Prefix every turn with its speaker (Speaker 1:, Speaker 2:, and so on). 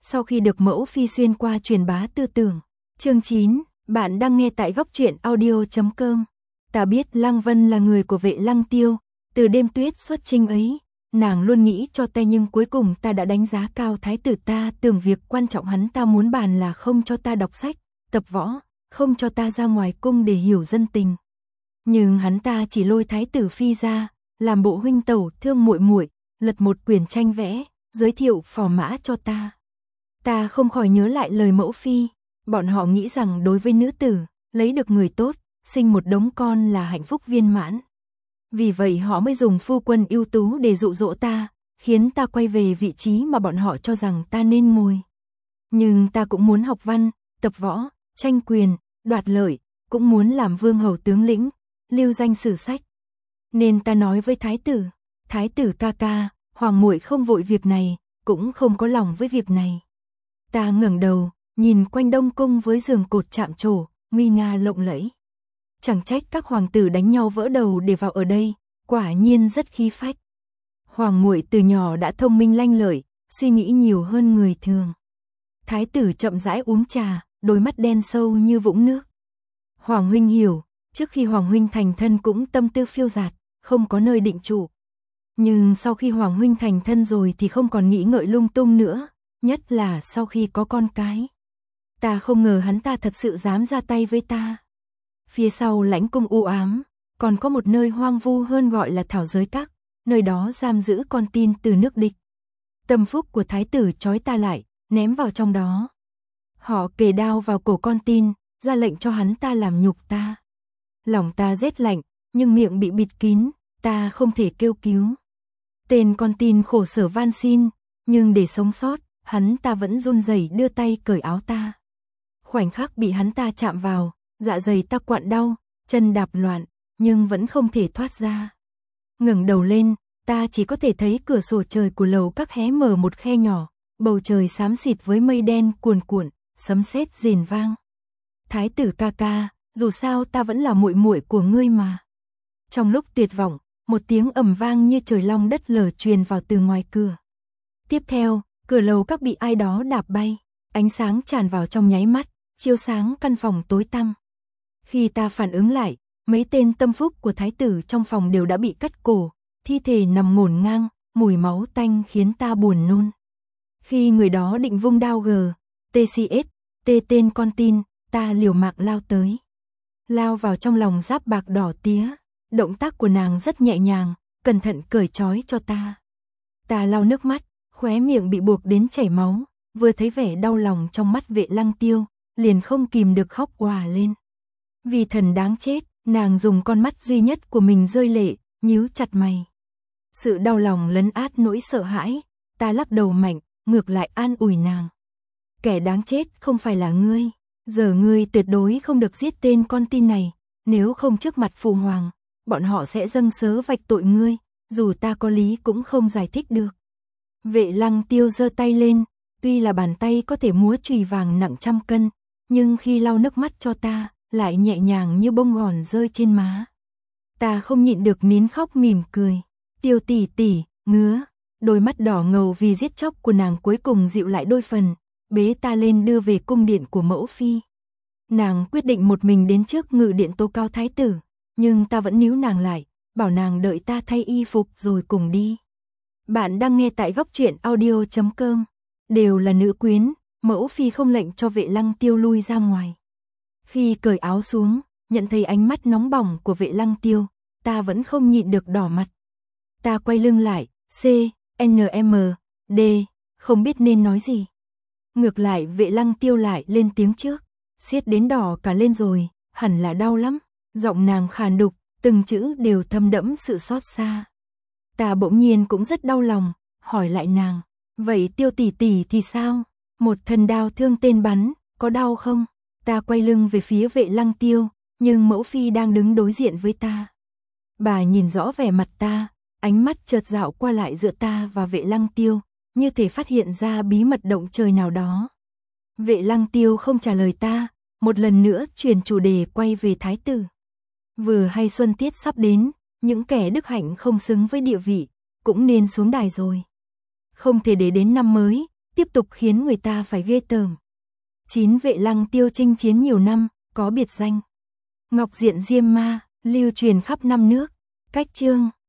Speaker 1: sau khi được mẫu phi xuyên qua truyền bá tư tưởng. Chương 9, bạn đang nghe tại góc truyện audio.com. Ta biết Lăng Vân là người của Vệ Lăng Tiêu, từ đêm tuyết xuất chinh ấy, nàng luôn nghĩ cho ta nhưng cuối cùng ta đã đánh giá cao thái tử ta, tưởng việc quan trọng hắn ta muốn bàn là không cho ta đọc sách, tập võ, không cho ta ra ngoài cung để hiểu dân tình. Nhưng hắn ta chỉ lôi thái tử phi ra, làm bộ huynh tẩu thương muội muội, lật một quyển tranh vẽ, giới thiệu phò mã cho ta. Ta không khỏi nhớ lại lời mẫu phi, bọn họ nghĩ rằng đối với nữ tử, lấy được người tốt, sinh một đống con là hạnh phúc viên mãn. Vì vậy họ mới dùng phu quân ưu tú để dụ dỗ ta, khiến ta quay về vị trí mà bọn họ cho rằng ta nên ngồi. Nhưng ta cũng muốn học văn, tập võ, tranh quyền, đoạt lợi, cũng muốn làm vương hầu tướng lĩnh, lưu danh sử sách. Nên ta nói với thái tử ca ca, hoàng muội không vội việc này, cũng không có lòng với việc này. Ta ngẩng đầu, nhìn quanh đông cung với giường cột chạm trổ, nguy nga lộng lẫy. Chẳng trách các hoàng tử đánh nhau vỡ đầu để vào ở đây, quả nhiên rất khí phách. Hoàng muội từ nhỏ đã thông minh lanh lợi, suy nghĩ nhiều hơn người thường. Thái tử chậm rãi uống trà, đôi mắt đen sâu như vũng nước. Hoàng huynh hiểu, trước khi Hoàng huynh thành thân cũng tâm tư phiêu dạt, không có nơi định trụ. Nhưng sau khi Hoàng huynh thành thân rồi thì không còn nghĩ ngợi lung tung nữa, nhất là sau khi có con cái. Ta không ngờ hắn ta thật sự dám ra tay với ta. Phía sau lãnh cung u ám, còn có một nơi hoang vu hơn gọi là Thảo Giới Các, nơi đó giam giữ con tin từ nước địch. Tâm phúc của thái tử trói ta lại, ném vào trong đó. Họ kề đao vào cổ con tin, ra lệnh cho hắn ta làm nhục ta. Lòng ta rét lạnh, nhưng miệng bị bịt kín, ta không thể kêu cứu. Tên con tin khổ sở van xin, nhưng để sống sót, hắn ta vẫn run rẩy đưa tay cởi áo ta. Khoảnh khắc bị hắn ta chạm vào, dạ dày ta quặn đau, chân đạp loạn, nhưng vẫn không thể thoát ra. Ngẩng đầu lên, ta chỉ có thể thấy cửa sổ trời của lầu các hé mở một khe nhỏ, bầu trời xám xịt với mây đen cuồn cuộn, sấm sét rền vang. Thái tử ca ca, dù sao ta vẫn là muội muội của ngươi mà. Trong lúc tuyệt vọng, một tiếng ầm vang như trời long đất lở truyền vào từ ngoài cửa. Tiếp theo, cửa lầu các bị ai đó đạp bay, ánh sáng tràn vào trong nháy mắt, chiếu sáng căn phòng tối tăm. Khi ta phản ứng lại, mấy tên tâm phúc của thái tử trong phòng đều đã bị cắt cổ, thi thể nằm ngổn ngang, mùi máu tanh khiến ta buồn nôn. Khi người đó định vung đao TCS, tên con tin, ta liều mạng lao tới. Lao vào trong lòng giáp bạc đỏ tía, động tác của nàng rất nhẹ nhàng, cẩn thận cởi trói cho ta. Ta lau nước mắt, khóe miệng bị buộc đến chảy máu, vừa thấy vẻ đau lòng trong mắt Vệ Lăng Tiêu, liền không kìm được khóc òa lên. Vì thần đáng chết, nàng dùng con mắt duy nhất của mình rơi lệ, nhíu chặt mày. Sự đau lòng lấn át nỗi sợ hãi, ta lắc đầu mạnh, ngược lại an ủi nàng. Kẻ đáng chết không phải là ngươi, giờ ngươi tuyệt đối không được giết tên con tin này, nếu không trước mặt phụ hoàng, bọn họ sẽ dâng sớ vạch tội ngươi, dù ta có lý cũng không giải thích được. Vệ Lăng Tiêu giơ tay lên, tuy là bàn tay có thể múa chùy vàng nặng trăm cân, nhưng khi lau nước mắt cho ta, lại nhẹ nhàng như bông gòn rơi trên má. Ta không nhịn được nín khóc mỉm cười. Tiêu tỷ tỷ, ngứa. Đôi mắt đỏ ngầu vì giết chóc của nàng cuối cùng dịu lại đôi phần, bế ta lên đưa về cung điện của mẫu phi. Nàng quyết định một mình đến trước ngự điện tố cáo thái tử, nhưng ta vẫn níu nàng lại, bảo nàng đợi ta thay y phục rồi cùng đi. Bạn đang nghe tại góc truyện audio.com. Đều là nữ quyến, mẫu phi không lệnh cho Vệ Lăng Tiêu lui ra ngoài. Khi cởi áo xuống, nhận thấy ánh mắt nóng bỏng của Vệ Lăng Tiêu, ta vẫn không nhịn được đỏ mặt. Ta quay lưng lại, CNMD, không biết nên nói gì. Ngược lại Vệ Lăng Tiêu lại lên tiếng trước, siết đến đỏ cả lên rồi, hẳn là đau lắm. Giọng nàng khàn đục, từng chữ đều thâm đẫm sự xót xa. Ta bỗng nhiên cũng rất đau lòng, hỏi lại nàng, vậy Tiêu tỷ tỷ thì sao? Một thần đao thương tên bắn, có đau không? Ta quay lưng về phía Vệ Lăng Tiêu, nhưng mẫu phi đang đứng đối diện với ta. Bà nhìn rõ vẻ mặt ta, ánh mắt chợt dạo qua lại giữa ta và Vệ Lăng Tiêu, như thể phát hiện ra bí mật động trời nào đó. Vệ Lăng Tiêu không trả lời ta, một lần nữa chuyển chủ đề quay về thái tử. Vừa hay xuân tiết sắp đến, những kẻ đức hạnh không xứng với địa vị, cũng nên xuống đài rồi. Không thể để đến năm mới, tiếp tục khiến người ta phải ghê tởm. 9. Vệ Lăng Tiêu chinh chiến nhiều năm, có biệt danh Ngọc Diện Diêm Ma, lưu truyền khắp năm nước. Cách chương